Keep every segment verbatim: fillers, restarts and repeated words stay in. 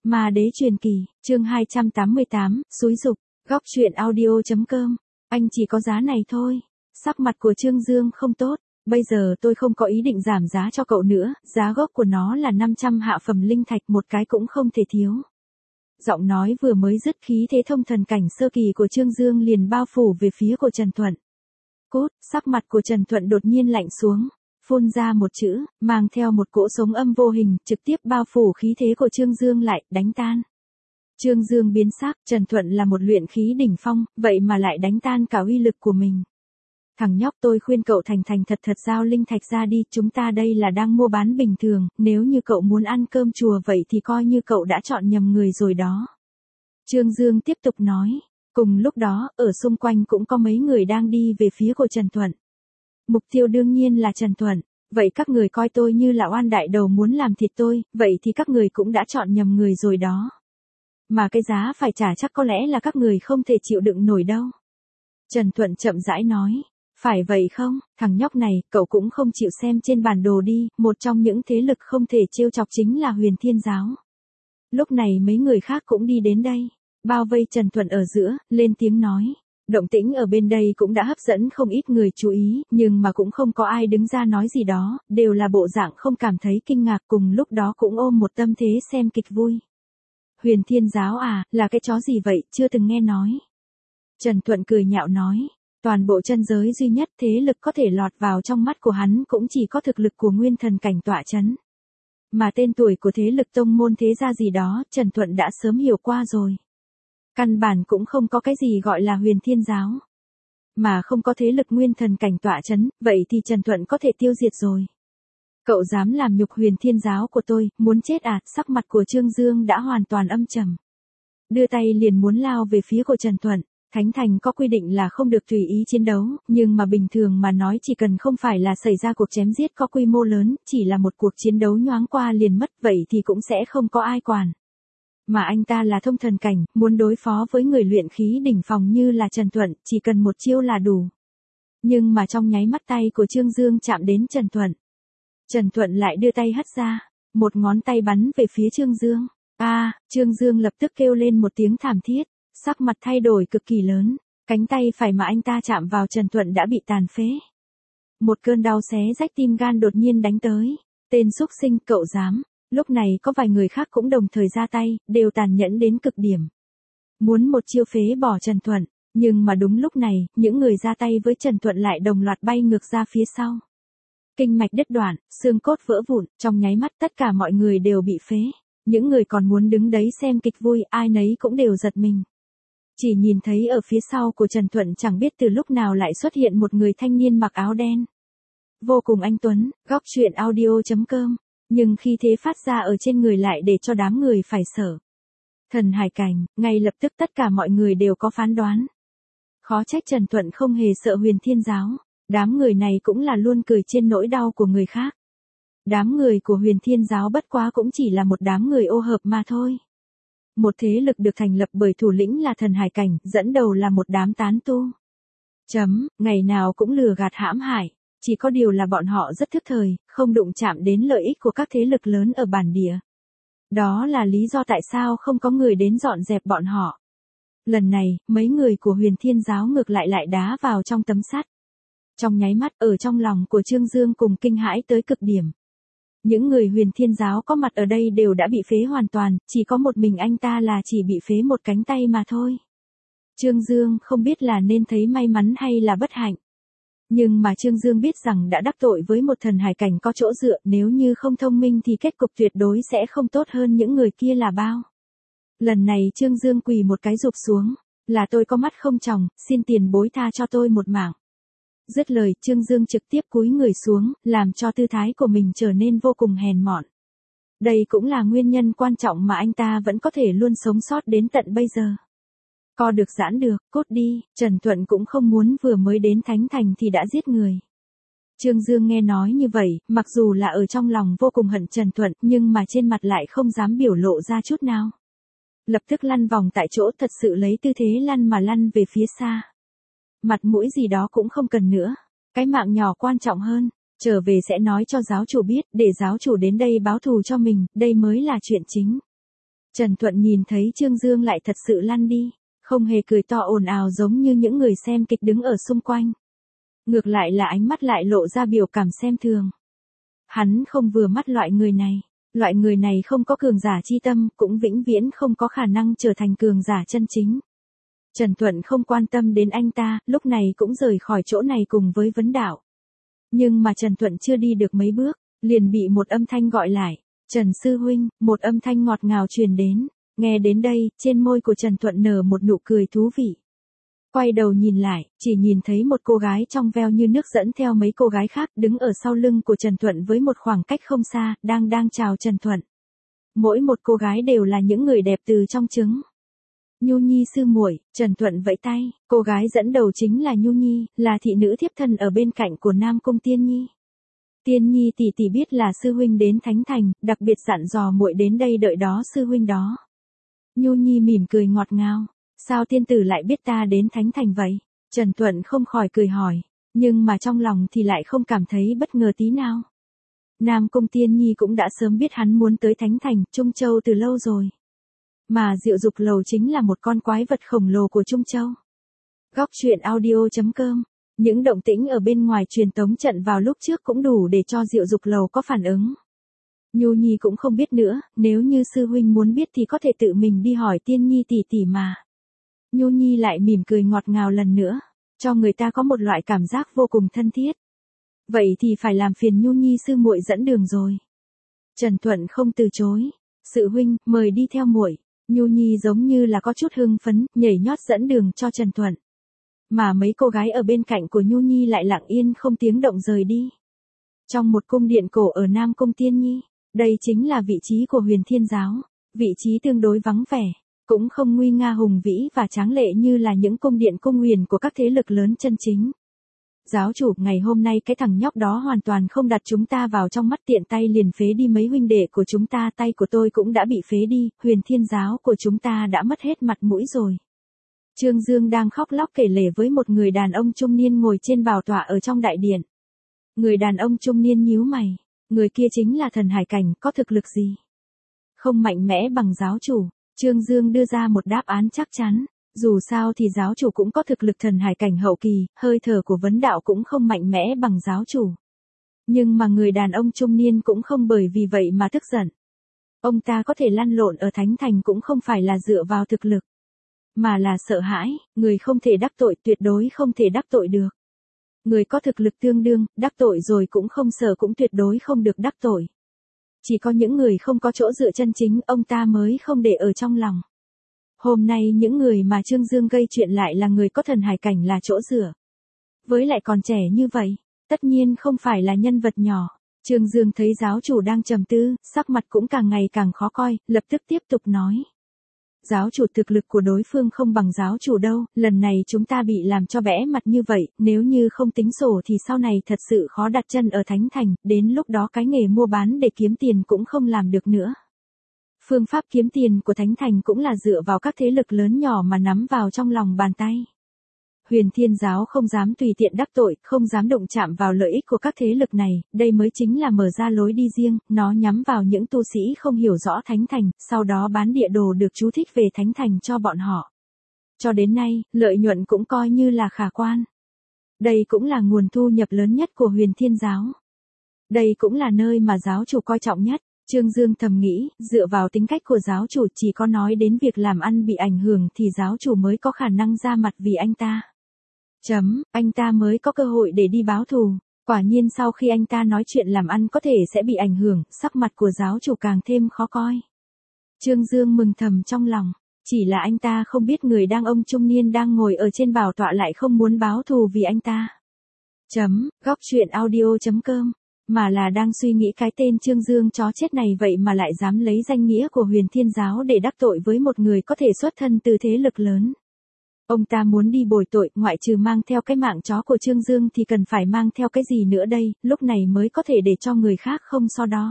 Ma đế truyền kỳ, chương hai trăm tám mươi tám, xúi giục, góc truyện audio.com. Anh chỉ có giá này thôi. Sắc mặt của Trương Dương không tốt. Bây giờ tôi không có ý định giảm giá cho cậu nữa, giá gốc của nó là năm trăm hạ phẩm linh thạch, một cái cũng không thể thiếu. Giọng nói vừa mới dứt, khí thế thông thần cảnh sơ kỳ của Trương Dương liền bao phủ về phía của Trần Thuận. Cốt, sắc mặt của Trần Thuận đột nhiên lạnh xuống, phun ra một chữ, mang theo một cỗ sống âm vô hình, trực tiếp bao phủ khí thế của Trương Dương lại, đánh tan. Trương Dương biến sắc, Trần Thuận là một luyện khí đỉnh phong, vậy mà lại đánh tan cả uy lực của mình. Thằng nhóc, tôi khuyên cậu thành thành thật thật giao linh thạch ra đi, chúng ta đây là đang mua bán bình thường, nếu như cậu muốn ăn cơm chùa vậy thì coi như cậu đã chọn nhầm người rồi đó. Trương Dương tiếp tục nói, cùng lúc đó, ở xung quanh cũng có mấy người đang đi về phía của Trần Thuận. Mục tiêu đương nhiên là Trần Thuận, vậy các người coi tôi như là oan đại đầu muốn làm thịt tôi, vậy thì các người cũng đã chọn nhầm người rồi đó. Mà cái giá phải trả chắc có lẽ là các người không thể chịu đựng nổi đâu. Trần Thuận chậm rãi nói. Phải vậy không, thằng nhóc này, cậu cũng không chịu xem trên bản đồ đi, một trong những thế lực không thể trêu chọc chính là Huyền Thiên Giáo. Lúc này mấy người khác cũng đi đến đây, bao vây Trần Thuận ở giữa, lên tiếng nói. Động tĩnh ở bên đây cũng đã hấp dẫn không ít người chú ý, nhưng mà cũng không có ai đứng ra nói gì đó, đều là bộ dạng không cảm thấy kinh ngạc, cùng lúc đó cũng ôm một tâm thế xem kịch vui. Huyền Thiên Giáo à, là cái chó gì vậy, chưa từng nghe nói. Trần Thuận cười nhạo nói. Toàn bộ chân giới duy nhất thế lực có thể lọt vào trong mắt của hắn cũng chỉ có thực lực của nguyên thần cảnh tọa chấn. Mà tên tuổi của thế lực tông môn thế gia gì đó, Trần Thuận đã sớm hiểu qua rồi. Căn bản cũng không có cái gì gọi là Huyền Thiên Giáo. Mà không có thế lực nguyên thần cảnh tọa chấn, vậy thì Trần Thuận có thể tiêu diệt rồi. Cậu dám làm nhục Huyền Thiên Giáo của tôi, muốn chết à? Sắc mặt của Trương Dương đã hoàn toàn âm trầm. Đưa tay liền muốn lao về phía của Trần Thuận. Thánh Thành có quy định là không được tùy ý chiến đấu, nhưng mà bình thường mà nói chỉ cần không phải là xảy ra cuộc chém giết có quy mô lớn, chỉ là một cuộc chiến đấu nhoáng qua liền mất, vậy thì cũng sẽ không có ai quản. Mà anh ta là thông thần cảnh, muốn đối phó với người luyện khí đỉnh phong như là Trần Thuận, chỉ cần một chiêu là đủ. Nhưng mà trong nháy mắt tay của Trương Dương chạm đến Trần Thuận. Trần Thuận lại đưa tay hất ra, một ngón tay bắn về phía Trương Dương. A, à, Trương Dương lập tức kêu lên một tiếng thảm thiết. Sắc mặt thay đổi cực kỳ lớn, cánh tay phải mà anh ta chạm vào Trần Thuận đã bị tàn phế. Một cơn đau xé rách tim gan đột nhiên đánh tới. Tên xúc sinh, cậu dám. Lúc này có vài người khác cũng đồng thời ra tay, đều tàn nhẫn đến cực điểm. Muốn một chiêu phế bỏ Trần Thuận, nhưng mà đúng lúc này, những người ra tay với Trần Thuận lại đồng loạt bay ngược ra phía sau. Kinh mạch đứt đoạn, xương cốt vỡ vụn, trong nháy mắt tất cả mọi người đều bị phế. Những người còn muốn đứng đấy xem kịch vui, ai nấy cũng đều giật mình. Chỉ nhìn thấy ở phía sau của Trần Thuận chẳng biết từ lúc nào lại xuất hiện một người thanh niên mặc áo đen. Vô cùng anh tuấn, góc truyện audio.com, nhưng khi thế phát ra ở trên người lại để cho đám người phải sợ. Thần hải cảnh, ngay lập tức tất cả mọi người đều có phán đoán. Khó trách Trần Thuận không hề sợ Huyền Thiên Giáo, đám người này cũng là luôn cười trên nỗi đau của người khác. Đám người của Huyền Thiên Giáo bất quá cũng chỉ là một đám người ô hợp mà thôi. Một thế lực được thành lập bởi thủ lĩnh là thần hải cảnh, dẫn đầu là một đám tán tu. Chấm, ngày nào cũng lừa gạt hãm hại, chỉ có điều là bọn họ rất thức thời, không đụng chạm đến lợi ích của các thế lực lớn ở bản địa. Đó là lý do tại sao không có người đến dọn dẹp bọn họ. Lần này, mấy người của Huyền Thiên Giáo ngược lại lại đá vào trong tấm sắt. Trong nháy mắt ở trong lòng của Trương Dương cùng kinh hãi tới cực điểm. Những người Huyền Thiên Giáo có mặt ở đây đều đã bị phế hoàn toàn, chỉ có một mình anh ta là chỉ bị phế một cánh tay mà thôi. Trương Dương không biết là nên thấy may mắn hay là bất hạnh. Nhưng mà Trương Dương biết rằng đã đắc tội với một thần hải cảnh có chỗ dựa, nếu như không thông minh thì kết cục tuyệt đối sẽ không tốt hơn những người kia là bao. Lần này Trương Dương quỳ một cái rụp xuống, là tôi có mắt không tròng, xin tiền bối tha cho tôi một mạng. Dứt lời, Trương Dương trực tiếp cúi người xuống, làm cho tư thái của mình trở nên vô cùng hèn mọn. Đây cũng là nguyên nhân quan trọng mà anh ta vẫn có thể luôn sống sót đến tận bây giờ. Co được giãn được, cốt đi, Trần Thuận cũng không muốn vừa mới đến Thánh Thành thì đã giết người. Trương Dương nghe nói như vậy, mặc dù là ở trong lòng vô cùng hận Trần Thuận, nhưng mà trên mặt lại không dám biểu lộ ra chút nào. Lập tức lăn vòng tại chỗ, thật sự lấy tư thế lăn mà lăn về phía xa. Mặt mũi gì đó cũng không cần nữa, cái mạng nhỏ quan trọng hơn, trở về sẽ nói cho giáo chủ biết, để giáo chủ đến đây báo thù cho mình, đây mới là chuyện chính. Trần Thuận nhìn thấy Trương Dương lại thật sự lăn đi, không hề cười to ồn ào giống như những người xem kịch đứng ở xung quanh. Ngược lại là ánh mắt lại lộ ra biểu cảm xem thường. Hắn không vừa mắt loại người này, loại người này không có cường giả chi tâm, cũng vĩnh viễn không có khả năng trở thành cường giả chân chính. Trần Thuận không quan tâm đến anh ta, lúc này cũng rời khỏi chỗ này cùng với vấn đạo. Nhưng mà Trần Thuận chưa đi được mấy bước, liền bị một âm thanh gọi lại. Trần Sư Huynh, một âm thanh ngọt ngào truyền đến. Nghe đến đây, trên môi của Trần Thuận nở một nụ cười thú vị. Quay đầu nhìn lại, chỉ nhìn thấy một cô gái trong veo như nước dẫn theo mấy cô gái khác đứng ở sau lưng của Trần Thuận với một khoảng cách không xa, đang đang chào Trần Thuận. Mỗi một cô gái đều là những người đẹp từ trong trứng. Nhu Nhi sư muội, Trần Thuận vẫy tay, cô gái dẫn đầu chính là Nhu Nhi, là thị nữ thiếp thân ở bên cạnh của Nam Cung Tiên Nhi. Tiên Nhi tỷ tỷ biết là sư huynh đến Thánh Thành, đặc biệt dặn dò muội đến đây đợi đó sư huynh đó. Nhu Nhi mỉm cười ngọt ngào, sao tiên tử lại biết ta đến Thánh Thành vậy? Trần Thuận không khỏi cười hỏi, nhưng mà trong lòng thì lại không cảm thấy bất ngờ tí nào. Nam Cung Tiên Nhi cũng đã sớm biết hắn muốn tới Thánh Thành, Trung Châu từ lâu rồi. Mà Diệu Dục Lầu chính là một con quái vật khổng lồ của Trung Châu. Góc truyện audio chấm com. Những động tĩnh ở bên ngoài truyền tống trận vào lúc trước cũng đủ để cho Diệu Dục Lầu có phản ứng. Nhu Nhi cũng không biết nữa, nếu như sư huynh muốn biết thì có thể tự mình đi hỏi Tiên Nhi tỷ tỷ mà. Nhu Nhi lại mỉm cười ngọt ngào lần nữa, cho người ta có một loại cảm giác vô cùng thân thiết. Vậy thì phải làm phiền Nhu Nhi sư muội dẫn đường rồi. Trần Thuận không từ chối. Sự huynh, mời đi theo muội. Nhu Nhi giống như là có chút hưng phấn, nhảy nhót dẫn đường cho Trần Thuận. Mà mấy cô gái ở bên cạnh của Nhu Nhi lại lặng yên không tiếng động rời đi. Trong một cung điện cổ ở Nam Cung Tiên Nhi, đây chính là vị trí của Huyền Thiên Giáo, vị trí tương đối vắng vẻ, cũng không nguy nga hùng vĩ và tráng lệ như là những cung điện cung huyền của các thế lực lớn chân chính. Giáo chủ, ngày hôm nay cái thằng nhóc đó hoàn toàn không đặt chúng ta vào trong mắt, tiện tay liền phế đi mấy huynh đệ của chúng ta, tay của tôi cũng đã bị phế đi, Huyền Thiên Giáo của chúng ta đã mất hết mặt mũi rồi. Trương Dương đang khóc lóc kể lể với một người đàn ông trung niên ngồi trên bảo tọa ở trong đại điện. Người đàn ông trung niên nhíu mày, người kia chính là thần hải cảnh, có thực lực gì? Không mạnh mẽ bằng giáo chủ. Trương Dương đưa ra một đáp án chắc chắn, dù sao thì giáo chủ cũng có thực lực thần hải cảnh hậu kỳ, hơi thở của vấn đạo cũng không mạnh mẽ bằng giáo chủ. Nhưng mà người đàn ông trung niên cũng không bởi vì vậy mà tức giận. Ông ta có thể lăn lộn ở Thánh Thành cũng không phải là dựa vào thực lực, mà là sợ hãi, người không thể đắc tội, tuyệt đối không thể đắc tội được. Người có thực lực tương đương, đắc tội rồi cũng không sợ, cũng tuyệt đối không được đắc tội. Chỉ có những người không có chỗ dựa chân chính, ông ta mới không để ở trong lòng. Hôm nay những người mà Trương Dương gây chuyện lại là người có thần hải cảnh là chỗ dựa. Với lại còn trẻ như vậy, tất nhiên không phải là nhân vật nhỏ. Trương Dương thấy giáo chủ đang trầm tư, sắc mặt cũng càng ngày càng khó coi, lập tức tiếp tục nói. Giáo chủ, thực lực của đối phương không bằng giáo chủ đâu, lần này chúng ta bị làm cho bẽ mặt như vậy, nếu như không tính sổ thì sau này thật sự khó đặt chân ở Thánh Thành, đến lúc đó cái nghề mua bán để kiếm tiền cũng không làm được nữa. Phương pháp kiếm tiền của Thánh Thành cũng là dựa vào các thế lực lớn nhỏ mà nắm vào trong lòng bàn tay. Huyền Thiên Giáo không dám tùy tiện đắc tội, không dám động chạm vào lợi ích của các thế lực này, đây mới chính là mở ra lối đi riêng, nó nhắm vào những tu sĩ không hiểu rõ Thánh Thành, sau đó bán địa đồ được chú thích về Thánh Thành cho bọn họ. Cho đến nay, lợi nhuận cũng coi như là khả quan. Đây cũng là nguồn thu nhập lớn nhất của Huyền Thiên Giáo. Đây cũng là nơi mà giáo chủ coi trọng nhất. Trương Dương thầm nghĩ, dựa vào tính cách của giáo chủ, chỉ có nói đến việc làm ăn bị ảnh hưởng thì giáo chủ mới có khả năng ra mặt vì anh ta. Chấm, anh ta mới có cơ hội để đi báo thù. Quả nhiên sau khi anh ta nói chuyện làm ăn có thể sẽ bị ảnh hưởng, sắc mặt của giáo chủ càng thêm khó coi. Trương Dương mừng thầm trong lòng, chỉ là anh ta không biết người đang ông trung niên đang ngồi ở trên bảo tọa lại không muốn báo thù vì anh ta. Chấm, góc truyện audio chấm com. Mà là đang suy nghĩ cái tên Trương Dương chó chết này vậy mà lại dám lấy danh nghĩa của Huyền Thiên Giáo để đắc tội với một người có thể xuất thân từ thế lực lớn. Ông ta muốn đi bồi tội, ngoại trừ mang theo cái mạng chó của Trương Dương thì cần phải mang theo cái gì nữa đây, lúc này mới có thể để cho người khác không so đo.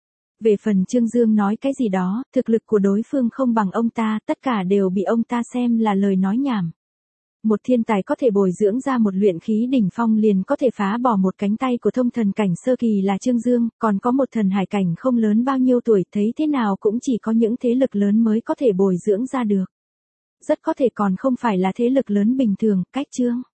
Về phần Trương Dương nói cái gì đó, thực lực của đối phương không bằng ông ta, tất cả đều bị ông ta xem là lời nói nhảm. Một thiên tài có thể bồi dưỡng ra một luyện khí đỉnh phong liền có thể phá bỏ một cánh tay của thông thần cảnh sơ kỳ là Trương Dương, còn có một thần hải cảnh không lớn bao nhiêu tuổi, thấy thế nào cũng chỉ có những thế lực lớn mới có thể bồi dưỡng ra được. Rất có thể còn không phải là thế lực lớn bình thường, cách Trương